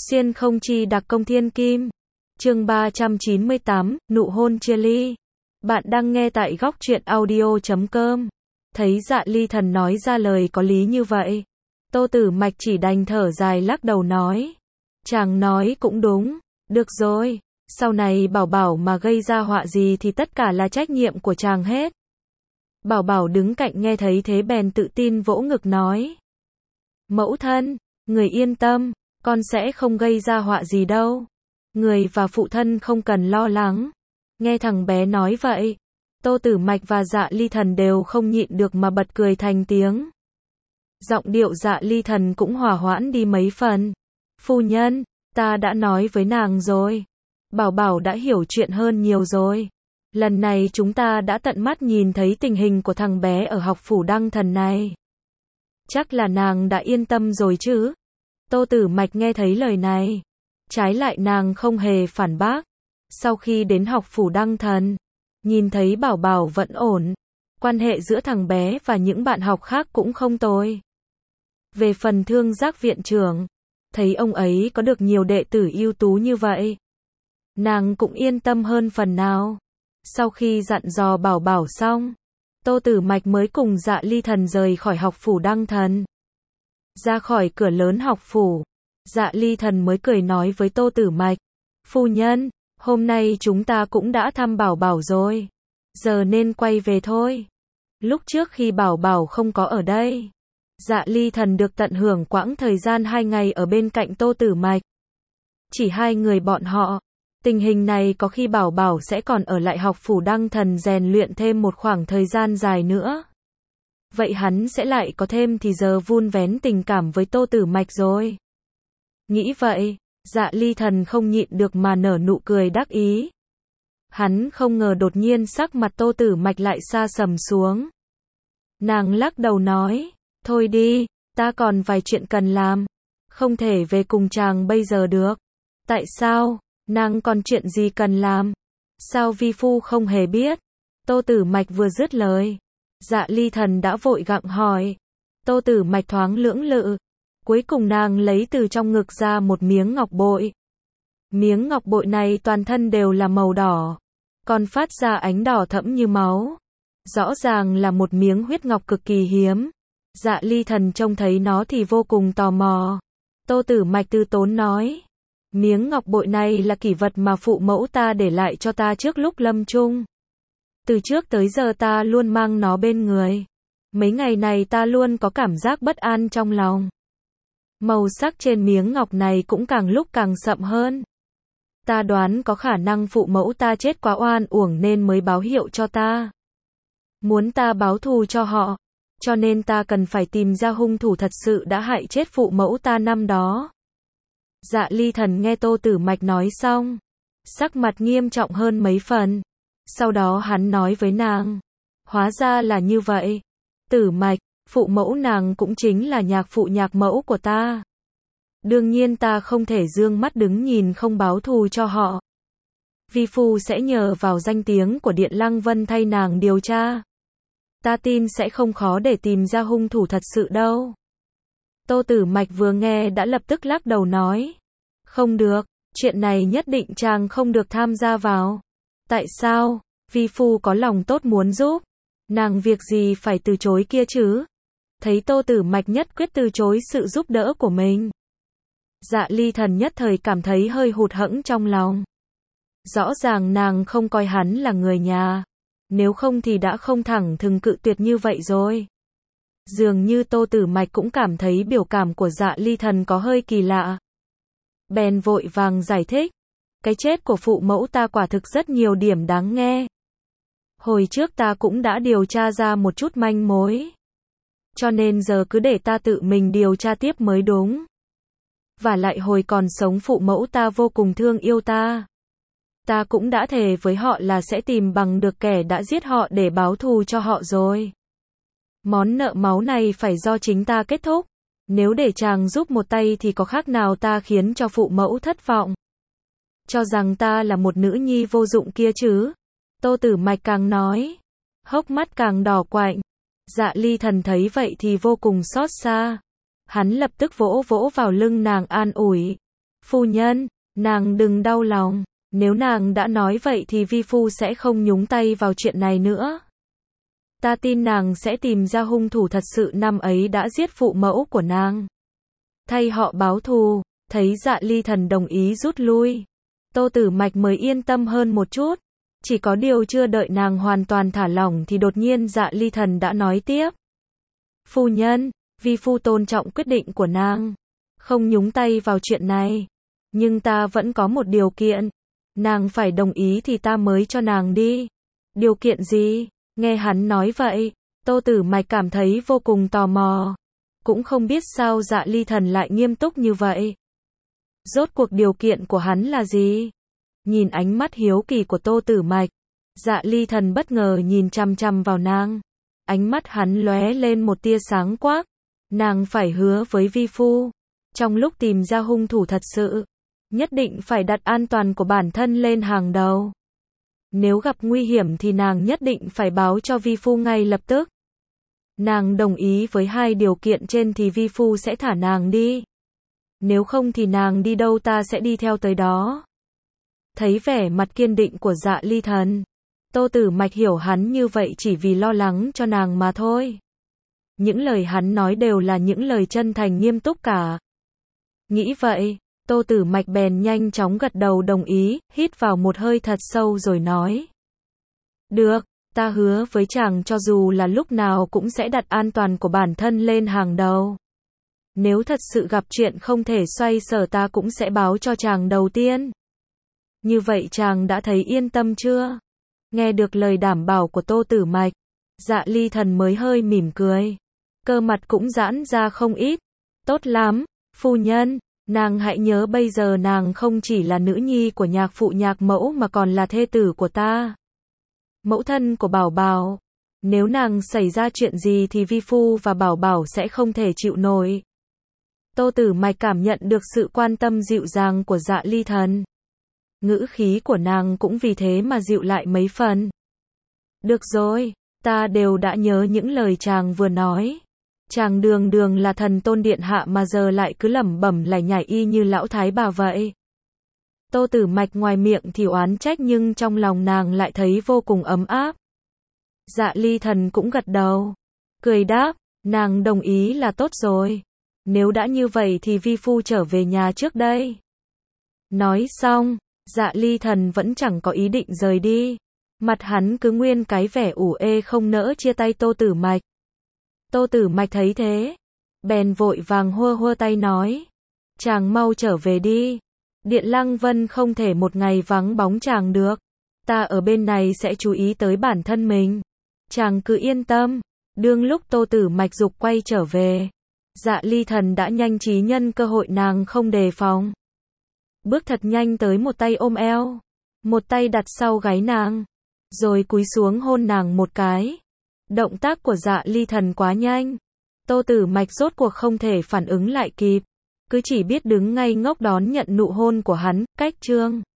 Xiên không chi đặc công thiên kim. Chương 398, nụ hôn chia ly. Bạn đang nghe tại góc truyện audio.com. Thấy Dạ Ly Thần nói ra lời có lý như vậy, Tô Tử Mạch chỉ đành thở dài lắc đầu nói. Chàng nói cũng đúng, được rồi, sau này Bảo Bảo mà gây ra họa gì thì tất cả là trách nhiệm của chàng hết. Bảo Bảo đứng cạnh nghe thấy thế bèn tự tin vỗ ngực nói. Mẫu thân, người yên tâm, con sẽ không gây ra họa gì đâu. Người và phụ thân không cần lo lắng. Nghe thằng bé nói vậy, Tô Tử Mạch và Dạ Ly Thần đều không nhịn được mà bật cười thành tiếng. Giọng điệu Dạ Ly Thần cũng hòa hoãn đi mấy phần. Phu nhân, ta đã nói với nàng rồi. Bảo Bảo đã hiểu chuyện hơn nhiều rồi. Lần này chúng ta đã tận mắt nhìn thấy tình hình của thằng bé ở học phủ Đăng Thần này. Chắc là nàng đã yên tâm rồi chứ? Tô Tử Mạch nghe thấy lời này, trái lại nàng không hề phản bác. Sau khi đến học phủ Đăng Thần, nhìn thấy Bảo Bảo vẫn ổn, quan hệ giữa thằng bé và những bạn học khác cũng không tồi. Về phần Thương Giác viện trưởng, thấy ông ấy có được nhiều đệ tử ưu tú như vậy, nàng cũng yên tâm hơn phần nào. Sau khi dặn dò Bảo Bảo xong, Tô Tử Mạch mới cùng Dạ Ly Thần rời khỏi học phủ Đăng Thần. Ra khỏi cửa lớn học phủ, Dạ Ly Thần mới cười nói với Tô Tử Mạch. Phu nhân, hôm nay chúng ta cũng đã thăm Bảo Bảo rồi. Giờ nên quay về thôi. Lúc trước khi Bảo Bảo không có ở đây, Dạ Ly Thần được tận hưởng quãng thời gian 2 ngày ở bên cạnh Tô Tử Mạch. Chỉ hai người bọn họ, tình hình này có khi Bảo Bảo sẽ còn ở lại học phủ Đăng Thần rèn luyện thêm một khoảng thời gian dài nữa. Vậy hắn sẽ lại có thêm thì giờ vun vén tình cảm với Tô Tử Mạch rồi. Nghĩ vậy, Dạ Ly Thần không nhịn được mà nở nụ cười đắc ý. Hắn không ngờ đột nhiên sắc mặt Tô Tử Mạch lại sa sầm xuống. Nàng lắc đầu nói, thôi đi, ta còn vài chuyện cần làm, không thể về cùng chàng bây giờ được. Tại sao, nàng còn chuyện gì cần làm? Sao vi phu không hề biết? Tô Tử Mạch vừa dứt lời, Dạ Ly Thần đã vội gặng hỏi. Tô Tử Mạch thoáng lưỡng lự, cuối cùng nàng lấy từ trong ngực ra một miếng ngọc bội. Miếng ngọc bội này toàn thân đều là màu đỏ, còn phát ra ánh đỏ thẫm như máu. Rõ ràng là một miếng huyết ngọc cực kỳ hiếm. Dạ Ly Thần trông thấy nó thì vô cùng tò mò. Tô Tử Mạch từ tốn nói, miếng ngọc bội này là kỷ vật mà phụ mẫu ta để lại cho ta trước lúc lâm chung. Từ trước tới giờ ta luôn mang nó bên người. Mấy ngày này ta luôn có cảm giác bất an trong lòng. Màu sắc trên miếng ngọc này cũng càng lúc càng sậm hơn. Ta đoán có khả năng phụ mẫu ta chết quá oan uổng nên mới báo hiệu cho ta. Muốn ta báo thù cho họ, cho nên ta cần phải tìm ra hung thủ thật sự đã hại chết phụ mẫu ta năm đó. Dạ Ly Thần nghe Tô Tử Mạch nói xong, sắc mặt nghiêm trọng hơn mấy phần. Sau đó hắn nói với nàng, hóa ra là như vậy. Tử Mạch, phụ mẫu nàng cũng chính là nhạc phụ nhạc mẫu của ta. Đương nhiên ta không thể dương mắt đứng nhìn không báo thù cho họ. Vi phu sẽ nhờ vào danh tiếng của Điện Lăng Vân thay nàng điều tra. Ta tin sẽ không khó để tìm ra hung thủ thật sự đâu. Tô Tử Mạch vừa nghe đã lập tức lắc đầu nói. Không được, chuyện này nhất định chàng không được tham gia vào. Tại sao? Vi phu có lòng tốt muốn giúp. Nàng việc gì phải từ chối kia chứ? Thấy Tô Tử Mạch nhất quyết từ chối sự giúp đỡ của mình, Dạ Ly Thần nhất thời cảm thấy hơi hụt hẫng trong lòng. Rõ ràng nàng không coi hắn là người nhà, nếu không thì đã không thẳng thừng cự tuyệt như vậy rồi. Dường như Tô Tử Mạch cũng cảm thấy biểu cảm của Dạ Ly Thần có hơi kỳ lạ. Bèn vội vàng giải thích, cái chết của phụ mẫu ta quả thực rất nhiều điểm đáng nghe. Hồi trước ta cũng đã điều tra ra một chút manh mối. Cho nên giờ cứ để ta tự mình điều tra tiếp mới đúng. Và lại hồi còn sống phụ mẫu ta vô cùng thương yêu ta. Ta cũng đã thề với họ là sẽ tìm bằng được kẻ đã giết họ để báo thù cho họ rồi. Món nợ máu này phải do chính ta kết thúc. Nếu để chàng giúp một tay thì có khác nào ta khiến cho phụ mẫu thất vọng. Cho rằng ta là một nữ nhi vô dụng kia chứ. Tô Tử Mạch càng nói, hốc mắt càng đỏ quạnh. Dạ Ly Thần thấy vậy thì vô cùng xót xa. Hắn lập tức vỗ vỗ vào lưng nàng an ủi. Phu nhân, nàng đừng đau lòng, nếu nàng đã nói vậy thì vi phu sẽ không nhúng tay vào chuyện này nữa. Ta tin nàng sẽ tìm ra hung thủ thật sự năm ấy đã giết phụ mẫu của nàng. Thay họ báo thù, thấy Dạ Ly Thần đồng ý rút lui. Tô Tử Mạch mới yên tâm hơn một chút. Chỉ có điều chưa đợi nàng hoàn toàn thả lỏng thì đột nhiên Dạ Ly Thần đã nói tiếp. Phu nhân, vi phu tôn trọng quyết định của nàng, không nhúng tay vào chuyện này. Nhưng ta vẫn có một điều kiện. Nàng phải đồng ý thì ta mới cho nàng đi. Điều kiện gì? Nghe hắn nói vậy, Tô Tử Mạch cảm thấy vô cùng tò mò. Cũng không biết sao Dạ Ly Thần lại nghiêm túc như vậy. Rốt cuộc điều kiện của hắn là gì? Nhìn ánh mắt hiếu kỳ của Tô Tử Mạch, Dạ Ly Thần bất ngờ nhìn chằm chằm vào nàng. Ánh mắt hắn lóe lên một tia sáng quắc. Nàng phải hứa với vi phu, trong lúc tìm ra hung thủ thật sự, nhất định phải đặt an toàn của bản thân lên hàng đầu. Nếu gặp nguy hiểm thì nàng nhất định phải báo cho vi phu ngay lập tức. Nàng đồng ý với hai điều kiện trên thì vi phu sẽ thả nàng đi. Nếu không thì nàng đi đâu ta sẽ đi theo tới đó. Thấy vẻ mặt kiên định của Dạ Ly Thần, Tô Tử Mạch hiểu hắn như vậy chỉ vì lo lắng cho nàng mà thôi. Những lời hắn nói đều là những lời chân thành nghiêm túc cả. Nghĩ vậy, Tô Tử Mạch bèn nhanh chóng gật đầu đồng ý, hít vào một hơi thật sâu rồi nói. Được, ta hứa với chàng cho dù là lúc nào cũng sẽ đặt an toàn của bản thân lên hàng đầu. Nếu thật sự gặp chuyện không thể xoay sở ta cũng sẽ báo cho chàng đầu tiên. Như vậy chàng đã thấy yên tâm chưa? Nghe được lời đảm bảo của Tô Tử Mạch, Dạ Ly Thần mới hơi mỉm cười. Cơ mặt cũng giãn ra không ít. Tốt lắm, phu nhân, nàng hãy nhớ bây giờ nàng không chỉ là nữ nhi của nhạc phụ nhạc mẫu mà còn là thê tử của ta. Mẫu thân của Bảo Bảo. Nếu nàng xảy ra chuyện gì thì vi phu và Bảo Bảo sẽ không thể chịu nổi. Tô Tử Mạch cảm nhận được sự quan tâm dịu dàng của Dạ Ly Thần. Ngữ khí của nàng cũng vì thế mà dịu lại mấy phần. Được rồi, ta đều đã nhớ những lời chàng vừa nói. Chàng đường đường là thần tôn điện hạ mà giờ lại cứ lẩm bẩm lải nhải y như lão thái bà vậy. Tô Tử Mạch ngoài miệng thì oán trách nhưng trong lòng nàng lại thấy vô cùng ấm áp. Dạ Ly Thần cũng gật đầu, cười đáp, nàng đồng ý là tốt rồi. Nếu đã như vậy thì vi phu trở về nhà trước đây. Nói xong, Dạ Ly Thần vẫn chẳng có ý định rời đi. Mặt hắn cứ nguyên cái vẻ ủ ê không nỡ chia tay Tô Tử Mạch. Tô Tử Mạch thấy thế, bèn vội vàng hua hua tay nói. Chàng mau trở về đi. Điện Lăng Vân không thể một ngày vắng bóng chàng được. Ta ở bên này sẽ chú ý tới bản thân mình. Chàng cứ yên tâm. Đương lúc Tô Tử Mạch dục quay trở về, Dạ Ly Thần đã nhanh trí nhân cơ hội nàng không đề phòng. Bước thật nhanh tới một tay ôm eo, một tay đặt sau gáy nàng, rồi cúi xuống hôn nàng một cái. Động tác của Dạ Ly Thần quá nhanh. Tô Tử Mạch rốt cuộc không thể phản ứng lại kịp, cứ chỉ biết đứng ngây ngốc đón nhận nụ hôn của hắn. Cách chương